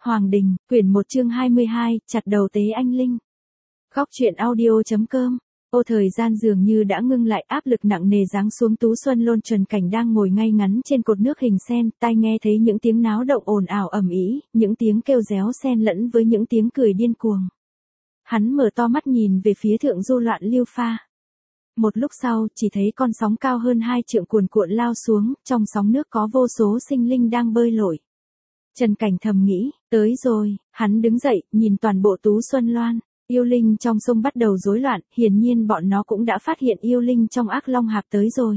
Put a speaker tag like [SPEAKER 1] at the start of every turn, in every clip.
[SPEAKER 1] Hoàng Đình, quyển 1 chương 22, chặt đầu tế anh Linh. Góc truyện audio.com. Ô thời gian dường như đã ngưng lại, áp lực nặng nề giáng xuống. Tú Xuân Lôn Trần Cảnh đang ngồi ngay ngắn trên cột nước hình sen, tai nghe thấy những tiếng náo động ồn ào ầm ĩ, những tiếng kêu réo xen lẫn với những tiếng cười điên cuồng. Hắn mở to mắt nhìn về phía thượng du loạn lưu pha. Một lúc sau, chỉ thấy con sóng cao hơn 2 trượng cuồn cuộn lao xuống, trong sóng nước có vô số sinh linh đang bơi lội. Trần Cảnh thầm nghĩ, tới rồi, hắn đứng dậy, nhìn toàn bộ Tú Xuân Loan. Yêu linh trong sông bắt đầu rối loạn, hiển nhiên bọn nó cũng đã phát hiện yêu linh trong Ác Long Hạp tới rồi.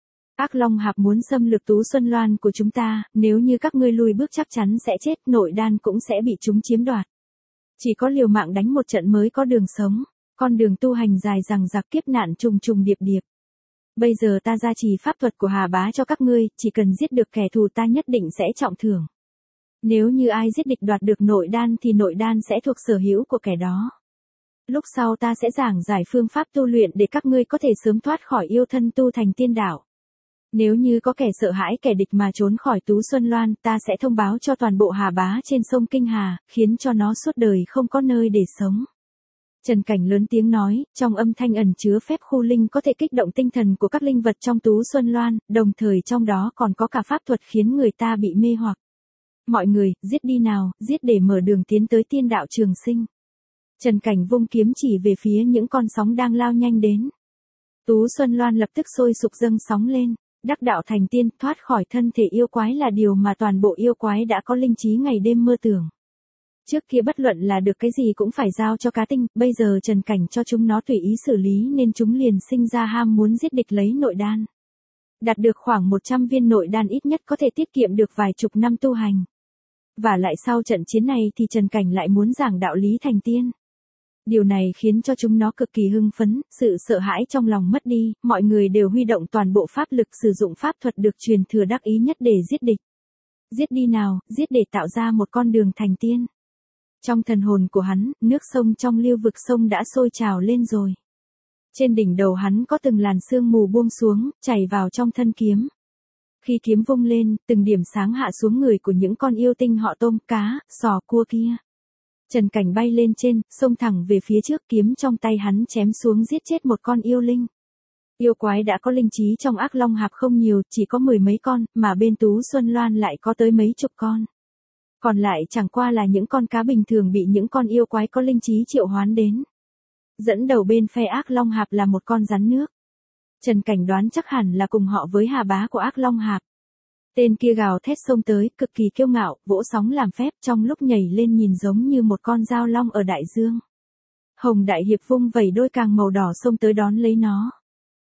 [SPEAKER 1] Ác Long Hạp muốn xâm lược Tú Xuân Loan của chúng ta, nếu như các ngươi lùi bước chắc chắn sẽ chết, nội đan cũng sẽ bị chúng chiếm đoạt. Chỉ có liều mạng đánh một trận mới có đường sống, con đường tu hành dài dằng dặc, kiếp nạn trùng trùng điệp điệp. Bây giờ ta gia trì pháp thuật của Hà Bá cho các ngươi, chỉ cần giết được kẻ thù ta nhất định sẽ trọng thưởng. Nếu như ai giết địch đoạt được nội đan thì nội đan sẽ thuộc sở hữu của kẻ đó. Lúc sau ta sẽ giảng giải phương pháp tu luyện để các ngươi có thể sớm thoát khỏi yêu thân tu thành tiên đạo. Nếu như có kẻ sợ hãi kẻ địch mà trốn khỏi Tú Xuân Loan, ta sẽ thông báo cho toàn bộ Hà Bá trên sông Kinh Hà, khiến cho nó suốt đời không có nơi để sống. Trần Cảnh lớn tiếng nói, trong âm thanh ẩn chứa phép khu linh có thể kích động tinh thần của các linh vật trong Tú Xuân Loan, đồng thời trong đó còn có cả pháp thuật khiến người ta bị mê hoặc. Mọi người, giết đi nào, giết để mở đường tiến tới tiên đạo trường sinh. Trần Cảnh vung kiếm chỉ về phía những con sóng đang lao nhanh đến. Tú Xuân Loan lập tức sôi sục dâng sóng lên, đắc đạo thành tiên, thoát khỏi thân thể yêu quái là điều mà toàn bộ yêu quái đã có linh trí ngày đêm mơ tưởng. Trước kia bất luận là được cái gì cũng phải giao cho cá tinh, bây giờ Trần Cảnh cho chúng nó tùy ý xử lý nên chúng liền sinh ra ham muốn giết địch lấy nội đan. Đạt được khoảng 100 viên nội đan ít nhất có thể tiết kiệm được vài chục năm tu hành. Và lại sau trận chiến này thì Trần Cảnh lại muốn giảng đạo lý thành tiên. Điều này khiến cho chúng nó cực kỳ hưng phấn, sự sợ hãi trong lòng mất đi, mọi người đều huy động toàn bộ pháp lực sử dụng pháp thuật được truyền thừa đắc ý nhất để giết địch. Giết đi nào, giết để tạo ra một con đường thành tiên. Trong thần hồn của hắn, nước sông trong lưu vực sông đã sôi trào lên rồi. Trên đỉnh đầu hắn có từng làn sương mù buông xuống, chảy vào trong thân kiếm. Khi kiếm vung lên, từng điểm sáng hạ xuống người của những con yêu tinh họ tôm, cá, sò, cua kia. Trần Cảnh bay lên trên, xông thẳng về phía trước, kiếm trong tay hắn chém xuống giết chết một con yêu linh. Yêu quái đã có linh trí trong Ác Long Hạp không nhiều, chỉ có 10 mấy con, mà bên Tú Xuân Loan lại có tới mấy chục con. Còn lại chẳng qua là những con cá bình thường bị những con yêu quái có linh trí triệu hoán đến. Dẫn đầu bên phe Ác Long Hạp là một con rắn nước. Trần Cảnh đoán chắc hẳn là cùng họ với Hà Bá của Ác Long Hạp. Tên kia gào thét xông tới, cực kỳ kiêu ngạo, vỗ sóng làm phép, trong lúc nhảy lên nhìn giống như một con dao long ở đại dương. Hồng Đại Hiệp vung vẩy đôi càng màu đỏ xông tới đón lấy nó.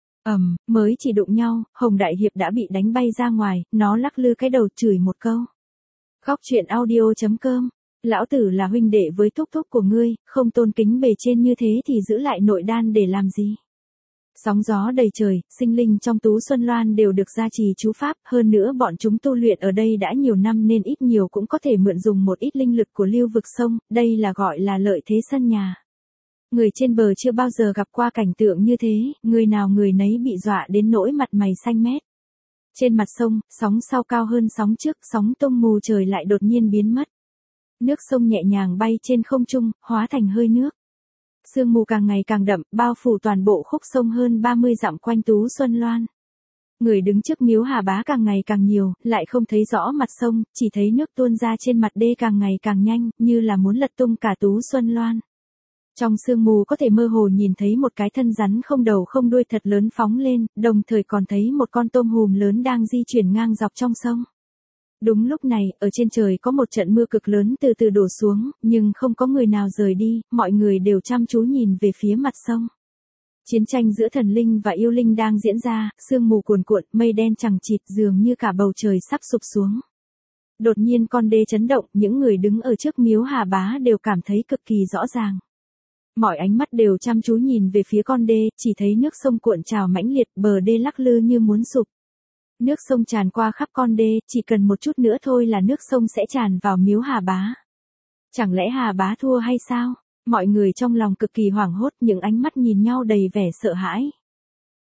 [SPEAKER 1] Mới chỉ đụng nhau, Hồng Đại Hiệp đã bị đánh bay ra ngoài, nó lắc lư cái đầu chửi một câu. Góc truyện audio.com. Lão tử là huynh đệ với thúc thúc của ngươi, không tôn kính bề trên như thế thì giữ lại nội đan để làm gì? Sóng gió đầy trời, sinh linh trong Tú Xuân Loan đều được gia trì chú pháp, hơn nữa bọn chúng tu luyện ở đây đã nhiều năm nên ít nhiều cũng có thể mượn dùng một ít linh lực của lưu vực sông, đây là gọi là lợi thế sân nhà. Người trên bờ chưa bao giờ gặp qua cảnh tượng như thế, người nào người nấy bị dọa đến nỗi mặt mày xanh mét. Trên mặt sông, sóng sau cao hơn sóng trước, sóng tung mù trời lại đột nhiên biến mất. Nước sông nhẹ nhàng bay trên không trung, hóa thành hơi nước. Sương mù càng ngày càng đậm, bao phủ toàn bộ khúc sông hơn 30 dặm quanh Tú Xuân Loan. Người đứng trước miếu Hà Bá càng ngày càng nhiều, lại không thấy rõ mặt sông, chỉ thấy nước tuôn ra trên mặt đê càng ngày càng nhanh, như là muốn lật tung cả Tú Xuân Loan. Trong sương mù có thể mơ hồ nhìn thấy một cái thân rắn không đầu không đuôi thật lớn phóng lên, đồng thời còn thấy một con tôm hùm lớn đang di chuyển ngang dọc trong sông. Đúng lúc này, ở trên trời có một trận mưa cực lớn từ từ đổ xuống, nhưng không có người nào rời đi, mọi người đều chăm chú nhìn về phía mặt sông. Chiến tranh giữa thần linh và yêu linh đang diễn ra, sương mù cuồn cuộn, mây đen chằng chịt dường như cả bầu trời sắp sụp xuống. Đột nhiên con đê chấn động, những người đứng ở trước miếu Hà Bá đều cảm thấy cực kỳ rõ ràng. Mọi ánh mắt đều chăm chú nhìn về phía con đê, chỉ thấy nước sông cuộn trào mãnh liệt, bờ đê lắc lư như muốn sụp. Nước sông tràn qua khắp con đê, chỉ cần một chút nữa thôi là nước sông sẽ tràn vào miếu Hà Bá. Chẳng lẽ Hà Bá thua hay sao? Mọi người trong lòng cực kỳ hoảng hốt, những ánh mắt nhìn nhau đầy vẻ sợ hãi.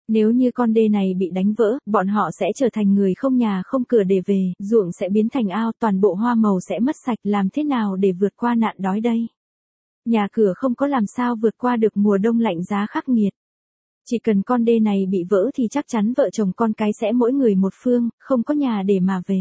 [SPEAKER 1] Nếu như con đê này bị đánh vỡ, bọn họ sẽ trở thành người không nhà không cửa để về, ruộng sẽ biến thành ao, toàn bộ hoa màu sẽ mất sạch, làm thế nào để vượt qua nạn đói đây? Nhà cửa không có làm sao vượt qua được mùa đông lạnh giá khắc nghiệt. Chỉ cần con đê này bị vỡ thì chắc chắn vợ chồng con cái sẽ mỗi người một phương, không có nhà để mà về.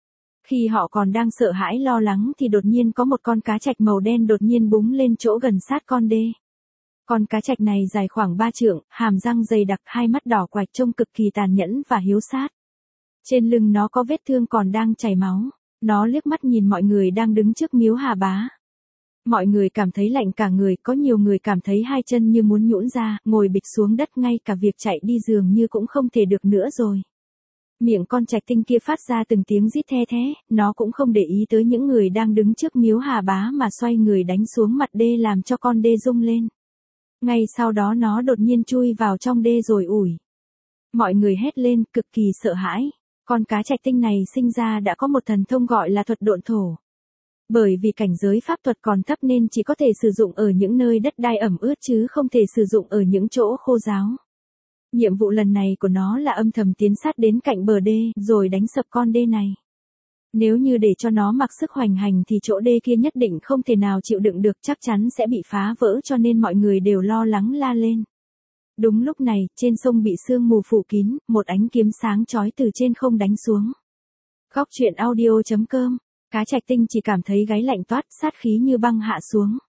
[SPEAKER 1] Khi họ còn đang sợ hãi lo lắng thì đột nhiên có một con cá trạch màu đen đột nhiên búng lên chỗ gần sát con đê. Con cá trạch này dài khoảng 3 trượng, hàm răng dày đặc, hai mắt đỏ quạch trông cực kỳ tàn nhẫn và hiếu sát. Trên lưng nó có vết thương còn đang chảy máu. Nó liếc mắt nhìn mọi người đang đứng trước miếu Hà Bá. Mọi người cảm thấy lạnh cả người, có nhiều người cảm thấy hai chân như muốn nhũn ra, ngồi bịch xuống đất, ngay cả việc chạy đi dường như cũng không thể được nữa rồi. Miệng con trạch tinh kia phát ra từng tiếng rít the thé, nó cũng không để ý tới những người đang đứng trước miếu Hà Bá mà xoay người đánh xuống mặt đê làm cho con đê rung lên. Ngay sau đó nó đột nhiên chui vào trong đê rồi ủi. Mọi người hét lên, cực kỳ sợ hãi. Con cá trạch tinh này sinh ra đã có một thần thông gọi là thuật độn thổ. Bởi vì cảnh giới pháp thuật còn thấp nên chỉ có thể sử dụng ở những nơi đất đai ẩm ướt chứ không thể sử dụng ở những chỗ khô ráo. Nhiệm vụ lần này của nó là âm thầm tiến sát đến cạnh bờ đê, rồi đánh sập con đê này. Nếu như để cho nó mặc sức hoành hành thì chỗ đê kia nhất định không thể nào chịu đựng được, chắc chắn sẽ bị phá vỡ, cho nên mọi người đều lo lắng la lên. Đúng lúc này, trên sông bị sương mù phủ kín, một ánh kiếm sáng chói từ trên không đánh xuống. Góc truyện audio.com. Cá trạch tinh chỉ cảm thấy gáy lạnh toát, sát khí như băng hạ xuống.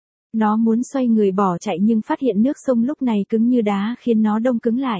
[SPEAKER 1] Nó muốn xoay người bỏ chạy nhưng phát hiện nước sông lúc này cứng như đá khiến nó đông cứng lại.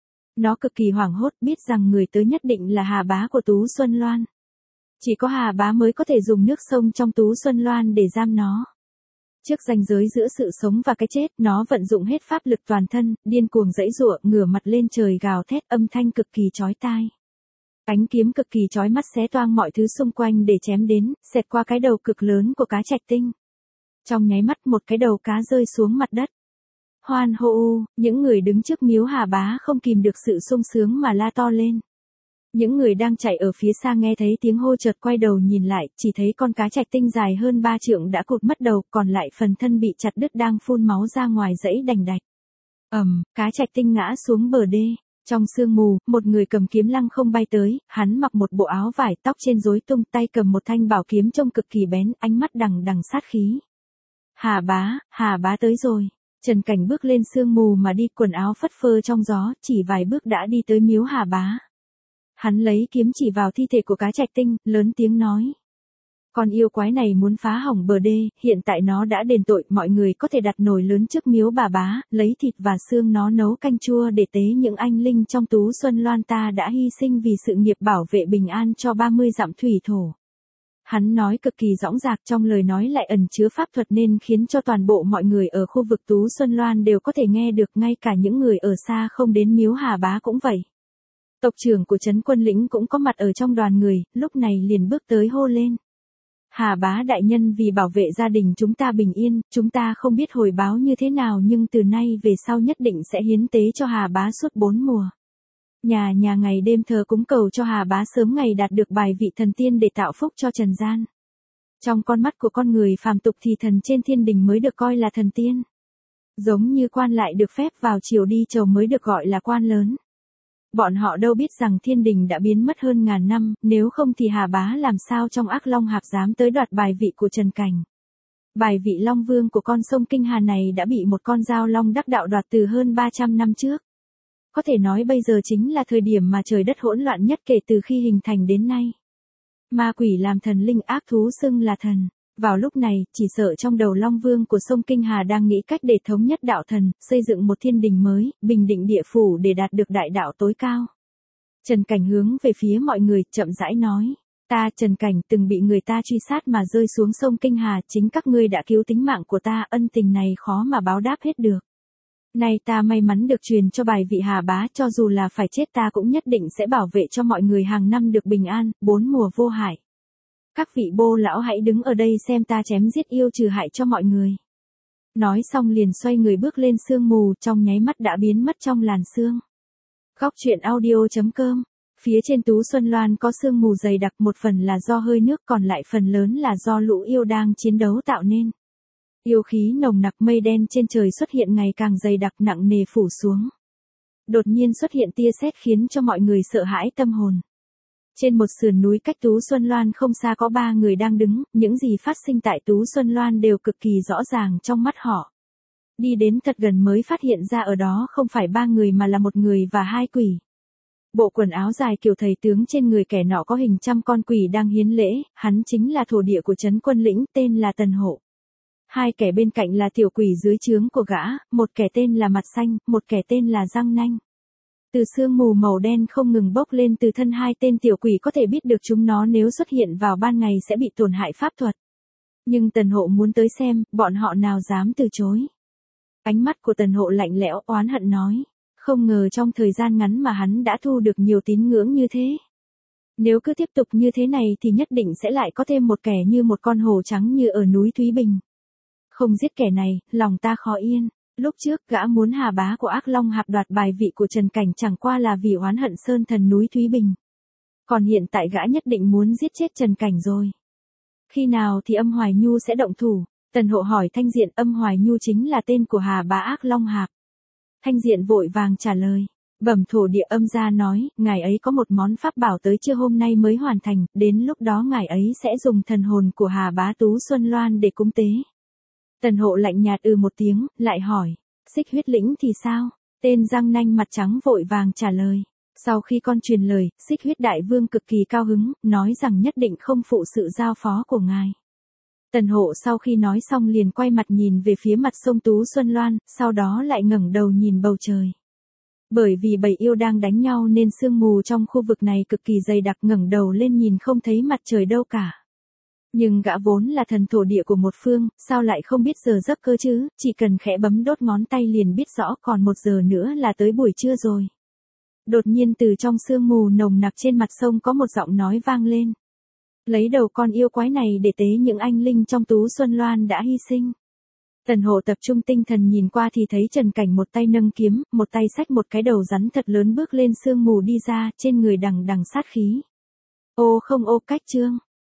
[SPEAKER 1] Nó cực kỳ hoảng hốt, biết rằng người tới nhất định là Hà Bá của Tú Xuân Loan. Chỉ có Hà Bá mới có thể dùng nước sông trong Tú Xuân Loan để giam nó. Trước ranh giới giữa sự sống và cái chết, nó vận dụng hết pháp lực toàn thân, điên cuồng giãy giụa, ngửa mặt lên trời gào thét, âm thanh cực kỳ chói tai. Ánh kiếm cực kỳ chói mắt xé toang mọi thứ xung quanh để chém đến, xẹt qua cái đầu cực lớn của cá trạch tinh. Trong nháy mắt một cái đầu cá rơi xuống mặt đất. Hoan hô u, những người đứng trước miếu Hà Bá không kìm được sự sung sướng mà la to lên. Những người đang chạy ở phía xa nghe thấy tiếng hô chợt quay đầu nhìn lại, chỉ thấy con cá trạch tinh dài hơn 3 trượng đã cụt mất đầu, còn lại phần thân bị chặt đứt đang phun máu ra ngoài giãy đành đạch. Cá trạch tinh ngã xuống bờ đê. Trong sương mù, một người cầm kiếm lăng không bay tới, hắn mặc một bộ áo vải, tóc trên rối tung, tay cầm một thanh bảo kiếm trông cực kỳ bén, ánh mắt đằng đằng sát khí. Hà Bá tới rồi. Trần Cảnh bước lên sương mù mà đi, quần áo phất phơ trong gió, chỉ vài bước đã đi tới miếu Hà Bá. Hắn lấy kiếm chỉ vào thi thể của cá trạch tinh, lớn tiếng nói. Con yêu quái này muốn phá hỏng bờ đê, hiện tại nó đã đền tội, mọi người có thể đặt nồi lớn trước miếu bà Bá, lấy thịt và xương nó nấu canh chua để tế những anh linh trong Tú Xuân Loan ta đã hy sinh vì sự nghiệp bảo vệ bình an cho 30 dặm thủy thổ. Hắn nói cực kỳ dõng dạc, trong lời nói lại ẩn chứa pháp thuật nên khiến cho toàn bộ mọi người ở khu vực Tú Xuân Loan đều có thể nghe được, ngay cả những người ở xa không đến miếu Hà Bá cũng vậy. Tộc trưởng của trấn Quân Lĩnh cũng có mặt ở trong đoàn người, lúc này liền bước tới hô lên. Hà Bá đại nhân, vì bảo vệ gia đình chúng ta bình yên, chúng ta không biết hồi báo như thế nào nhưng từ nay về sau nhất định sẽ hiến tế cho Hà Bá suốt 4 mùa. Nhà ngày đêm thờ cúng cầu cho Hà Bá sớm ngày đạt được bài vị thần tiên để tạo phúc cho trần gian. Trong con mắt của con người phàm tục thì thần trên thiên đình mới được coi là thần tiên. Giống như quan lại được phép vào triều đi chầu mới được gọi là quan lớn. Bọn họ đâu biết rằng thiên đình đã biến mất hơn ngàn năm, nếu không thì Hà Bá làm sao trong Ác Long Hạp dám tới đoạt bài vị của Trần Cảnh. Bài vị Long Vương của con sông Kinh Hà này đã bị một con dao long đắc đạo đoạt từ hơn 300 năm trước. Có thể nói bây giờ chính là thời điểm mà trời đất hỗn loạn nhất kể từ khi hình thành đến nay. Ma quỷ làm thần, linh ác thú xưng là thần. Vào lúc này, chỉ sợ trong đầu Long Vương của sông Kinh Hà đang nghĩ cách để thống nhất đạo thần, xây dựng một thiên đình mới, bình định địa phủ để đạt được đại đạo tối cao. Trần Cảnh hướng về phía mọi người, chậm rãi nói. Ta Trần Cảnh từng bị người ta truy sát mà rơi xuống sông Kinh Hà, chính các ngươi đã cứu tính mạng của ta, ân tình này khó mà báo đáp hết được. Nay ta may mắn được truyền cho bài vị Hà Bá, cho dù là phải chết ta cũng nhất định sẽ bảo vệ cho mọi người hàng năm được bình an, 4 mùa vô hại. Các vị bô lão hãy đứng ở đây xem ta chém giết yêu trừ hại cho mọi người. Nói xong liền xoay người bước lên sương mù, trong nháy mắt đã biến mất trong làn sương. Góc truyện audio.com. Phía trên Tú Xuân Loan có sương mù dày đặc, một phần là do hơi nước, còn lại phần lớn là do lũ yêu đang chiến đấu tạo nên. Yêu khí nồng nặc, mây đen trên trời xuất hiện ngày càng dày đặc, nặng nề phủ xuống. Đột nhiên xuất hiện tia sét khiến cho mọi người sợ hãi tâm hồn. Trên một sườn núi cách Tú Xuân Loan không xa có 3 người đang đứng, những gì phát sinh tại Tú Xuân Loan đều cực kỳ rõ ràng trong mắt họ. Đi đến thật gần mới phát hiện ra ở đó không phải 3 người mà là 1 người và 2 quỷ. Bộ quần áo dài kiểu thầy tướng trên người kẻ nọ có hình trăm con quỷ đang hiến lễ, hắn chính là thổ địa của trấn Quân Lĩnh, tên là Tần Hộ. 2 kẻ bên cạnh là tiểu quỷ dưới trướng của gã, một kẻ tên là Mặt Xanh, một kẻ tên là Răng Nanh. Từ sương mù màu đen không ngừng bốc lên từ thân 2 tên tiểu quỷ có thể biết được chúng nó nếu xuất hiện vào ban ngày sẽ bị tổn hại pháp thuật. Nhưng Tần Hộ muốn tới xem, bọn họ nào dám từ chối. Ánh mắt của Tần Hộ lạnh lẽo oán hận nói. Không ngờ trong thời gian ngắn mà hắn đã thu được nhiều tín ngưỡng như thế. Nếu cứ tiếp tục như thế này thì nhất định sẽ lại có thêm một kẻ như một con hổ trắng như ở núi Thúy Bình. Không giết kẻ này, lòng ta khó yên. Lúc trước gã muốn Hà Bá của Ác Long Hạp đoạt bài vị của Trần Cảnh chẳng qua là vì oán hận sơn thần núi Thúy Bình. Còn hiện tại gã nhất định muốn giết chết Trần Cảnh rồi. Khi nào thì Âm Hoài Nhu sẽ động thủ? Tần Hộ hỏi Thanh Diện. Âm Hoài Nhu chính là tên của Hà Bá Ác Long Hạp. Thanh Diện vội vàng trả lời. Bẩm thổ địa Âm gia nói, ngài ấy có một món pháp bảo tới trưa hôm nay mới hoàn thành, đến lúc đó ngài ấy sẽ dùng thần hồn của Hà Bá Tú Xuân Loan để cúng tế. Tần Hộ lạnh nhạt một tiếng, lại hỏi, Xích Huyết Lĩnh thì sao? Tên Răng Nanh mặt trắng vội vàng trả lời. Sau khi con truyền lời, Xích Huyết Đại Vương cực kỳ cao hứng, nói rằng nhất định không phụ sự giao phó của ngài. Tần Hộ sau khi nói xong liền quay mặt nhìn về phía mặt sông Tú Xuân Loan, sau đó lại ngẩng đầu nhìn bầu trời. Bởi vì bầy yêu đang đánh nhau nên sương mù trong khu vực này cực kỳ dày đặc, ngẩng đầu lên nhìn không thấy mặt trời đâu cả. Nhưng gã vốn là thần thổ địa của một phương, sao lại không biết giờ giấc cơ chứ, chỉ cần khẽ bấm đốt ngón tay liền biết rõ còn 1 giờ nữa là tới buổi trưa rồi. Đột nhiên từ trong sương mù nồng nặc trên mặt sông có một giọng nói vang lên. Lấy đầu con yêu quái này để tế những anh linh trong Tú Xuân Loan đã hy sinh. Tần Hộ tập trung tinh thần nhìn qua thì thấy Trần Cảnh một tay nâng kiếm, một tay xách một cái đầu rắn thật lớn bước lên sương mù đi ra, trên người đằng đằng sát khí. Ô không ô cách chương.